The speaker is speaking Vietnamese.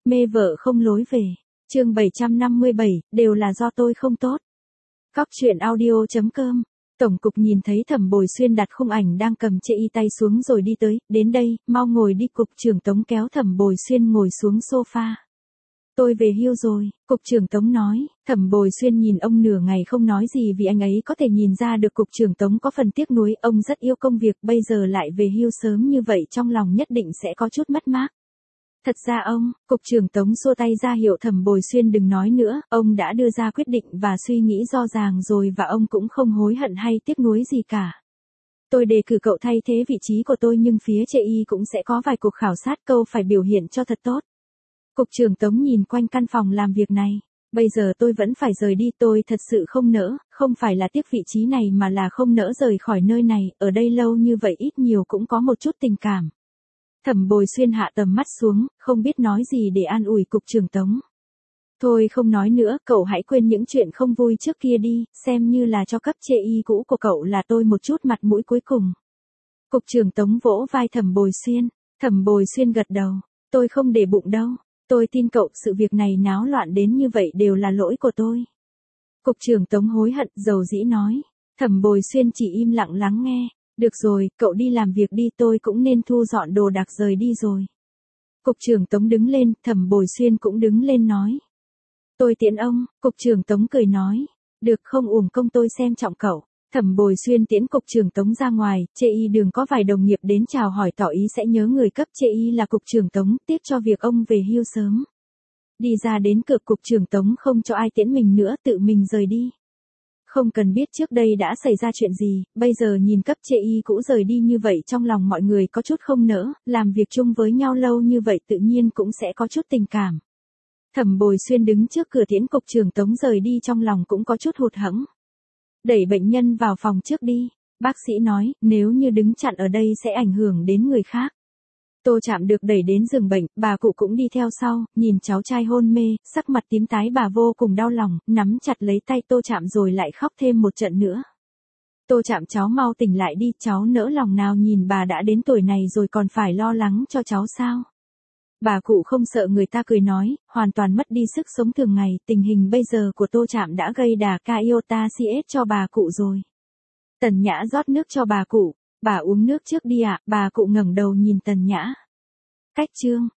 Mê vợ không lối về. Chương 757, đều là do tôi không tốt. Cóc truyện audio.com. Tổng cục nhìn thấy Thẩm Bồi Xuyên đặt khung ảnh đang cầm chê y tay xuống rồi đi tới, đến đây, mau ngồi đi. Cục trưởng Tống kéo Thẩm Bồi Xuyên ngồi xuống sofa. Tôi về hưu rồi, cục trưởng Tống nói. Thẩm Bồi Xuyên nhìn ông nửa ngày không nói gì vì anh ấy có thể nhìn ra được cục trưởng Tống có phần tiếc nuối, ông rất yêu công việc, bây giờ lại về hưu sớm như vậy trong lòng nhất định sẽ có chút mất mát. Thật ra ông, cục trưởng Tống xua tay ra hiệu Thẩm Bồi Xuyên đừng nói nữa, ông đã đưa ra quyết định và suy nghĩ rõ ràng rồi và ông cũng không hối hận hay tiếc nuối gì cả. Tôi đề cử cậu thay thế vị trí của tôi nhưng phía chê y cũng sẽ có vài cuộc khảo sát, câu phải biểu hiện cho thật tốt. Cục trưởng Tống nhìn quanh căn phòng làm việc này. Bây giờ tôi vẫn phải rời đi, tôi thật sự không nỡ, không phải là tiếc vị trí này mà là không nỡ rời khỏi nơi này, ở đây lâu như vậy ít nhiều cũng có một chút tình cảm. Thẩm Bồi Xuyên hạ tầm mắt xuống, không biết nói gì để an ủi cục trưởng Tống. Thôi không nói nữa, cậu hãy quên những chuyện không vui trước kia đi, xem như là cho cấp chê y cũ của cậu là tôi một chút mặt mũi cuối cùng. Cục trưởng Tống vỗ vai Thẩm Bồi Xuyên. Thẩm Bồi Xuyên gật đầu. Tôi không để bụng đâu. Tôi tin cậu, sự việc này náo loạn đến như vậy đều là lỗi của tôi. Cục trưởng Tống hối hận, dầu dĩ nói. Thẩm Bồi Xuyên chỉ im lặng lắng nghe. Được rồi, cậu đi làm việc đi, tôi cũng nên thu dọn đồ đạc rời đi rồi. Cục trưởng Tống đứng lên, Thẩm Bồi Xuyên cũng đứng lên nói. Tôi tiễn ông, cục trưởng Tống cười nói. Được, không uổng công tôi xem trọng cậu. Thẩm Bồi Xuyên tiễn cục trưởng Tống ra ngoài, chê y đường có vài đồng nghiệp đến chào hỏi tỏ ý sẽ nhớ người cấp chê y là cục trưởng Tống, tiếc cho việc ông về hưu sớm. Đi ra đến cửa, cục trưởng Tống không cho ai tiễn mình nữa, tự mình rời đi. Không cần biết trước đây đã xảy ra chuyện gì, bây giờ nhìn cấp chê y cũ rời đi như vậy trong lòng mọi người có chút không nỡ, làm việc chung với nhau lâu như vậy tự nhiên cũng sẽ có chút tình cảm. Thẩm Bồi Xuyên đứng trước cửa tiễn cục trưởng Tống rời đi trong lòng cũng có chút hụt hẫng. Đẩy bệnh nhân vào phòng trước đi, bác sĩ nói, nếu như đứng chặn ở đây sẽ ảnh hưởng đến người khác. Tô Trạm được đẩy đến giường bệnh, bà cụ cũng đi theo sau, nhìn cháu trai hôn mê, sắc mặt tím tái, bà vô cùng đau lòng, nắm chặt lấy tay Tô Trạm rồi lại khóc thêm một trận nữa. Tô Trạm, cháu mau tỉnh lại đi, cháu nỡ lòng nào nhìn bà đã đến tuổi này rồi còn phải lo lắng cho cháu sao? Bà cụ không sợ người ta cười nói, hoàn toàn mất đi sức sống thường ngày, tình hình bây giờ của Tô Trạm đã gây đà ca iota CS cho bà cụ rồi. Tần Nhã rót nước cho bà cụ, bà uống nước trước đi ạ, bà cụ ngẩng đầu nhìn Tần Nhã. Cách chương